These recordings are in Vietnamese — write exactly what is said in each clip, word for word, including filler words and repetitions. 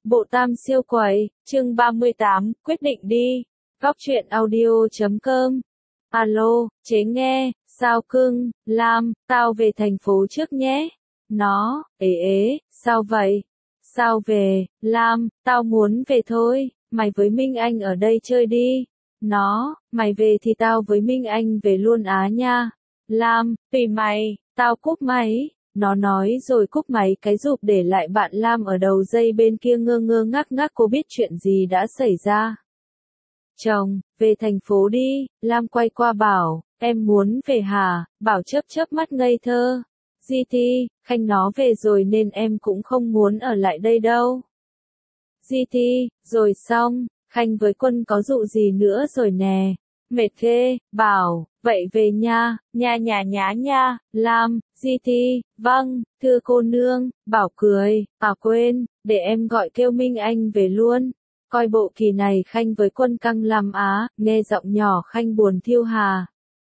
Bộ Tam siêu quẩy, chương ba mươi tám, quyết định đi. Góc truyện audio chấm com. Alo, chế nghe, sao cưng, Lam, tao về thành phố trước nhé. Nó, ế ế, sao vậy? Sao về, Lam, tao muốn về thôi, mày với Minh Anh ở đây chơi đi. Nó, mày về thì tao với Minh Anh về luôn á nha. Lam, tùy mày, tao cúp máy. Nó nói rồi cúp máy cái rụp để lại bạn Lam ở đầu dây bên kia ngơ ngơ ngác ngác cô biết chuyện gì đã xảy ra. Chồng, về thành phố đi, Lam quay qua bảo, em muốn về hả, bảo chớp chớp mắt ngây thơ. Di Thi, Khanh nó về rồi nên em cũng không muốn ở lại đây đâu. Di Thi, rồi xong, Khanh với Quân có dụ gì nữa rồi nè. Mệt ghê, bảo, vậy về nha, nha nhà nhá nha, Lam, Di Thi, vâng, thưa cô nương, bảo cười, à quên, để em gọi kêu Minh Anh về luôn. Coi bộ kỳ này Khanh với Quân căng lắm á, nghe giọng nhỏ Khanh buồn thiêu hà.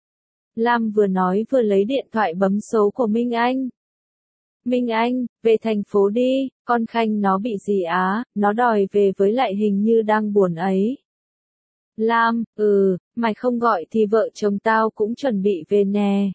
Lam vừa nói vừa lấy điện thoại bấm số của Minh Anh. Minh Anh, về thành phố đi, con Khanh nó bị gì á, nó đòi về với lại hình như đang buồn ấy. Lam, ừ, mày không gọi thì vợ chồng tao cũng chuẩn bị về nè.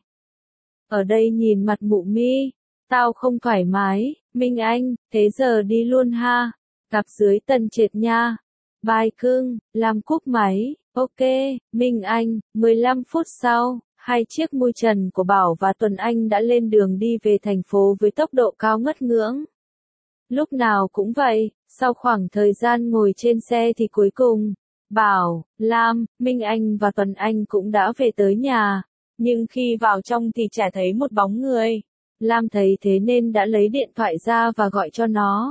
Ở đây nhìn mặt mụ mi, tao không thoải mái, Minh Anh, thế giờ đi luôn ha, gặp dưới tầng trệt nha. Bye cưng, Lam cúp máy, ok, Minh Anh, mười lăm phút sau, hai chiếc mui trần của Bảo và Tuấn Anh đã lên đường đi về thành phố với tốc độ cao ngất ngưỡng. Lúc nào cũng vậy, sau khoảng thời gian ngồi trên xe thì cuối cùng, Bảo, Lam, Minh Anh và Tuấn Anh cũng đã về tới nhà, nhưng khi vào trong thì chả thấy một bóng người. Lam thấy thế nên đã lấy điện thoại ra và gọi cho nó.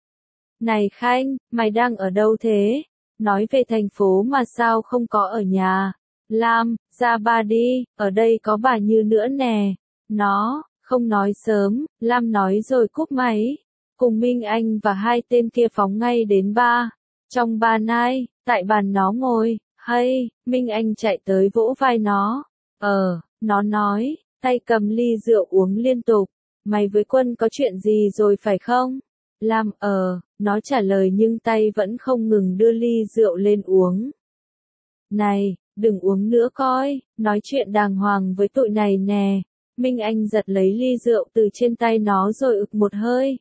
Này Khanh, mày đang ở đâu thế? Nói về thành phố mà sao không có ở nhà? Lam, ra ba đi, ở đây có bà Như nữa nè. Nó, không nói sớm, Lam nói rồi cúp máy. Cùng Minh Anh và hai tên kia phóng ngay đến ba. Trong ba nai, tại bàn nó ngồi, hay, Minh Anh chạy tới vỗ vai nó. Ờ, nó nói, tay cầm ly rượu uống liên tục. Mày với Quân có chuyện gì rồi phải không? Lam ờ, nó trả lời nhưng tay vẫn không ngừng đưa ly rượu lên uống. Này, đừng uống nữa coi, nói chuyện đàng hoàng với tụi này nè. Minh Anh giật lấy ly rượu từ trên tay nó rồi ực một hơi.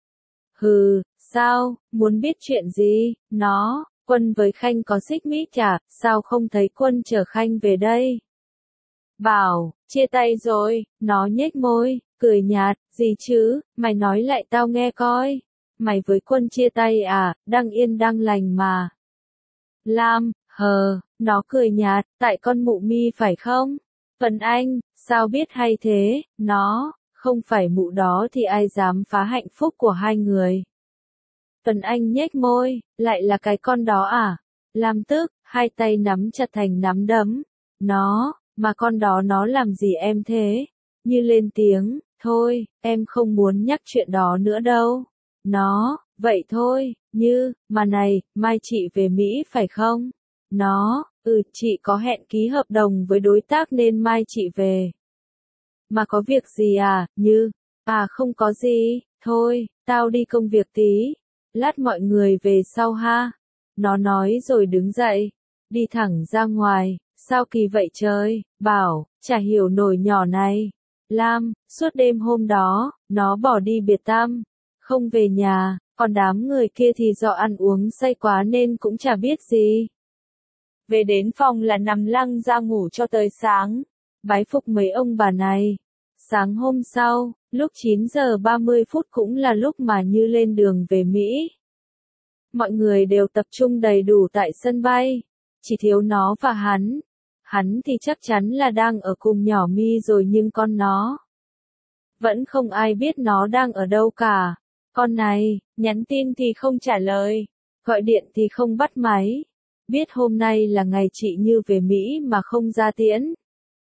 Hừ, sao, muốn biết chuyện gì, nó, Quân với Khanh có xích mích chả, sao không thấy Quân chở Khanh về đây? Bảo, chia tay rồi, nó nhếch môi, cười nhạt, gì chứ, mày nói lại tao nghe coi. Mày với Quân chia tay à, đang yên đang lành mà. Lam, hờ, nó cười nhạt, tại con mụ mi phải không? Tuấn Anh, sao biết hay thế, nó, không phải mụ đó thì ai dám phá hạnh phúc của hai người. Tuấn Anh nhếch môi, lại là cái con đó à? Lam tức, hai tay nắm chặt thành nắm đấm. Nó, mà con đó nó làm gì em thế? Như lên tiếng, thôi, em không muốn nhắc chuyện đó nữa đâu. Nó, vậy thôi, Như, mà này, mai chị về Mỹ phải không? Nó, ừ, chị có hẹn ký hợp đồng với đối tác nên mai chị về. Mà có việc gì à, Như? À không có gì, thôi, tao đi công việc tí. Lát mọi người về sau ha. Nó nói rồi đứng dậy, đi thẳng ra ngoài, sao kỳ vậy trời, Bảo, chả hiểu nổi nhỏ này. Lam, suốt đêm hôm đó, nó bỏ đi biệt tăm, không về nhà, còn đám người kia thì do ăn uống say quá nên cũng chả biết gì. Về đến phòng là nằm lăn ra ngủ cho tới sáng, bái phục mấy ông bà này. Sáng hôm sau, lúc chín giờ ba mươi phút cũng là lúc mà Như lên đường về Mỹ. Mọi người đều tập trung đầy đủ tại sân bay, chỉ thiếu nó và hắn. Hắn thì chắc chắn là đang ở cùng nhỏ Mi rồi nhưng con nó. Vẫn không ai biết nó đang ở đâu cả. Con này, nhắn tin thì không trả lời, gọi điện thì không bắt máy. Biết hôm nay là ngày chị Như về Mỹ mà không ra tiễn.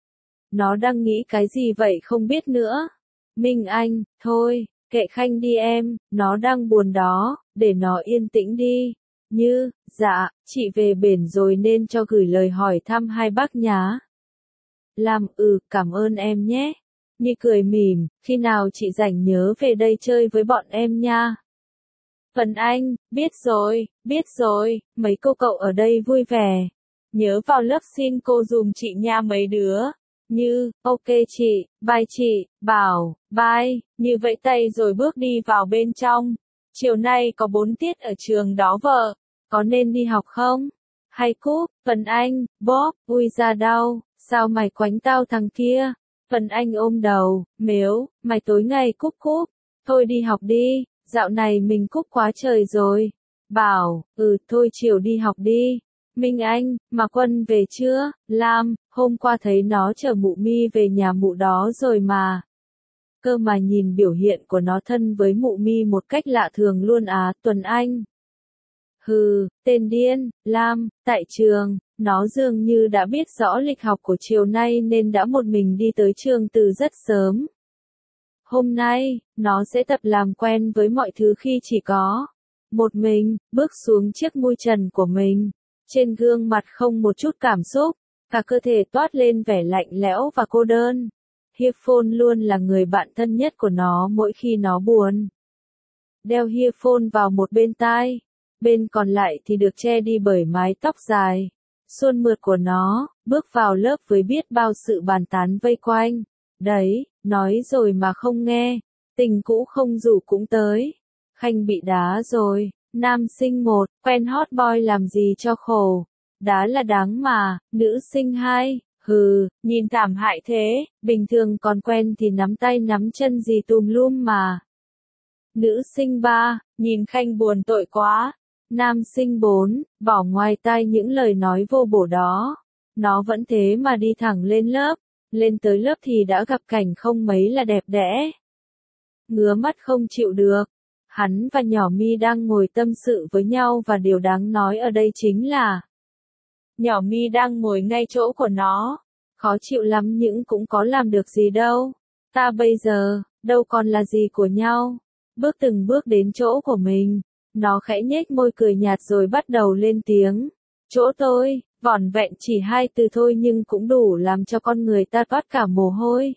Nó đang nghĩ cái gì vậy không biết nữa. Minh Anh, thôi, kệ Khanh đi em, nó đang buồn đó, để nó yên tĩnh đi. Như, dạ, chị về bển rồi nên cho gửi lời hỏi thăm hai bác nhá. Làm, ừ, cảm ơn em nhé. Như cười mỉm, khi nào chị rảnh nhớ về đây chơi với bọn em nha. Vân Anh, biết rồi, biết rồi, mấy cô cậu ở đây vui vẻ. Nhớ vào lớp xin cô dùm chị nha mấy đứa. Như, ok chị, bye chị, Bảo, bye, như vẫy tay rồi bước đi vào bên trong. Chiều nay có bốn tiết ở trường đó vợ, có nên đi học không? Hay cúp, Vân Anh, Bob, ui ra đau, sao mày quánh tao thằng kia? Vân Anh ôm đầu, mếu, mày tối ngày cúp cúp, thôi đi học đi, dạo này mình cúp quá trời rồi. Bảo, ừ thôi chiều đi học đi. Minh Anh, mà Quân về chưa? Lam, hôm qua thấy nó chở mụ Mi về nhà mụ đó rồi mà. Cơ mà nhìn biểu hiện của nó thân với mụ Mi một cách lạ thường luôn á, Tuấn Anh. Hừ, tên điên, Lam, tại trường, nó dường như đã biết rõ lịch học của chiều nay nên đã một mình đi tới trường từ rất sớm. Hôm nay, nó sẽ tập làm quen với mọi thứ khi chỉ có một mình, bước xuống chiếc mui trần của mình. Trên gương mặt không một chút cảm xúc, cả cơ thể toát lên vẻ lạnh lẽo và cô đơn. Earphone luôn là người bạn thân nhất của nó mỗi khi nó buồn. Đeo earphone vào một bên tai, bên còn lại thì được che đi bởi mái tóc dài, suôn mượt của nó, bước vào lớp với biết bao sự bàn tán vây quanh. Đấy, nói rồi mà không nghe, tình cũ không rủ cũng tới. Khanh bị đá rồi. Nam sinh một, quen hot boy làm gì cho khổ. Đá là đáng mà. Nữ sinh hai, hừ, nhìn thảm hại thế, bình thường còn quen thì nắm tay nắm chân gì tùm lum mà. Nữ sinh ba, nhìn Khanh buồn tội quá. Nam sinh bốn, bỏ ngoài tai những lời nói vô bổ đó. Nó vẫn thế mà đi thẳng lên lớp. Lên tới lớp thì đã gặp cảnh không mấy là đẹp đẽ. Ngứa mắt không chịu được. Hắn và nhỏ Mi đang ngồi tâm sự với nhau và điều đáng nói ở đây chính là nhỏ Mi đang ngồi ngay chỗ của nó. Khó chịu lắm nhưng cũng có làm được gì đâu. Ta bây giờ, đâu còn là gì của nhau. Bước từng bước đến chỗ của mình. Nó khẽ nhếch môi cười nhạt rồi bắt đầu lên tiếng. Chỗ tôi, vỏn vẹn chỉ hai từ thôi nhưng cũng đủ làm cho con người ta toát cả mồ hôi.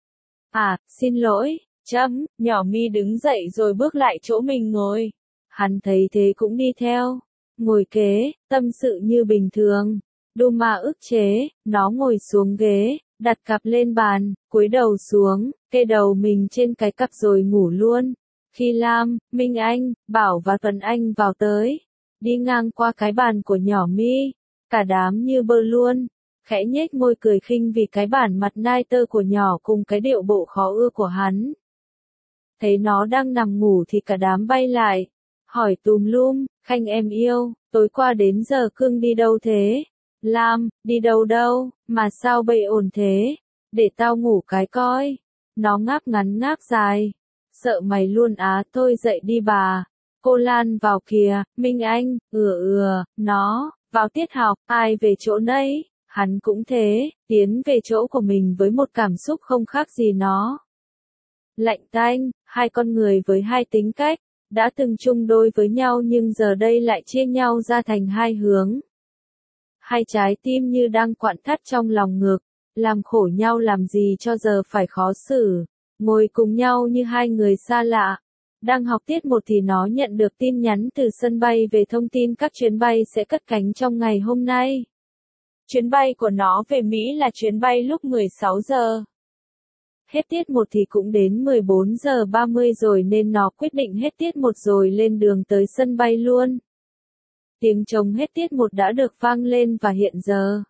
À, xin lỗi. Chấm, nhỏ Mi đứng dậy rồi bước lại chỗ mình ngồi. Hắn thấy thế cũng đi theo. Ngồi kế, tâm sự như bình thường. Đu mà ức chế, nó ngồi xuống ghế, đặt cặp lên bàn, cúi đầu xuống, kê đầu mình trên cái cặp rồi ngủ luôn. Khi Lam, Minh Anh, Bảo và Tuấn Anh vào tới, đi ngang qua cái bàn của nhỏ Mi, cả đám như bơ luôn. Khẽ nhếch môi cười khinh vì cái bản mặt nai tơ của nhỏ cùng cái điệu bộ khó ưa của hắn. Thấy nó đang nằm ngủ thì cả đám bay lại, hỏi tùm lum, Khanh em yêu, tối qua đến giờ cưng đi đâu thế? Lam, đi đâu đâu, mà sao bậy ổn thế? Để tao ngủ cái coi. Nó ngáp ngắn ngáp dài. Sợ mày luôn á, thôi dậy đi bà. Cô Lan vào kìa, Minh Anh, ừa ừa, nó, vào tiết học, ai về chỗ nấy? Hắn cũng thế, tiến về chỗ của mình với một cảm xúc không khác gì nó. Lạnh tanh, hai con người với hai tính cách, đã từng chung đôi với nhau nhưng giờ đây lại chia nhau ra thành hai hướng. Hai trái tim như đang quặn thắt trong lòng ngực, làm khổ nhau làm gì cho giờ phải khó xử, ngồi cùng nhau như hai người xa lạ. Đang học tiết một thì nó nhận được tin nhắn từ sân bay về thông tin các chuyến bay sẽ cất cánh trong ngày hôm nay. Chuyến bay của nó về Mỹ là chuyến bay lúc mười sáu giờ. Hết tiết một thì cũng đến mười bốn giờ ba mươi rồi nên nó quyết định hết tiết một rồi lên đường tới sân bay luôn. Tiếng trống hết tiết một đã được vang lên và hiện giờ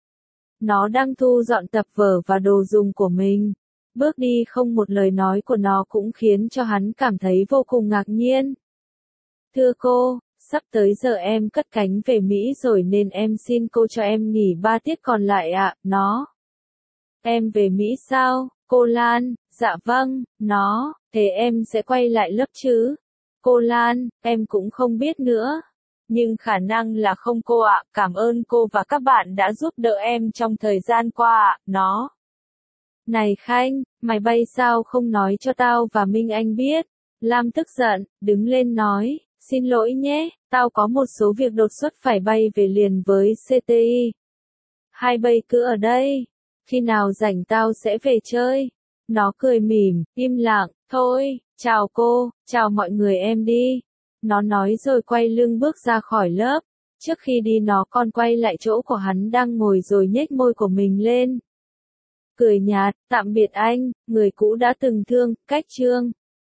nó đang thu dọn tập vở và đồ dùng của mình. Bước đi không một lời nói của nó cũng khiến cho hắn cảm thấy vô cùng ngạc nhiên. Thưa cô, sắp tới giờ em cất cánh về Mỹ rồi nên em xin cô cho em nghỉ ba tiết còn lại ạ, à, nó. Em về Mỹ sao? Cô Lan, dạ vâng, nó, thế em sẽ quay lại lớp chứ? Cô Lan, em cũng không biết nữa. Nhưng khả năng là không cô ạ, cảm ơn cô và các bạn đã giúp đỡ em trong thời gian qua ạ, nó. Này Khanh, mày bay sao không nói cho tao và Minh Anh biết? Lam tức giận, đứng lên nói, xin lỗi nhé, tao có một số việc đột xuất phải bay về liền với xê tê i. Hai bay cứ ở đây. Khi nào rảnh tao sẽ về chơi. Nó cười mỉm, im lặng, thôi, chào cô, chào mọi người em đi. Nó nói rồi quay lưng bước ra khỏi lớp. Trước khi đi nó còn quay lại chỗ của hắn đang ngồi rồi nhếch môi của mình lên. Cười nhạt, tạm biệt anh, người cũ đã từng thương, cách chương.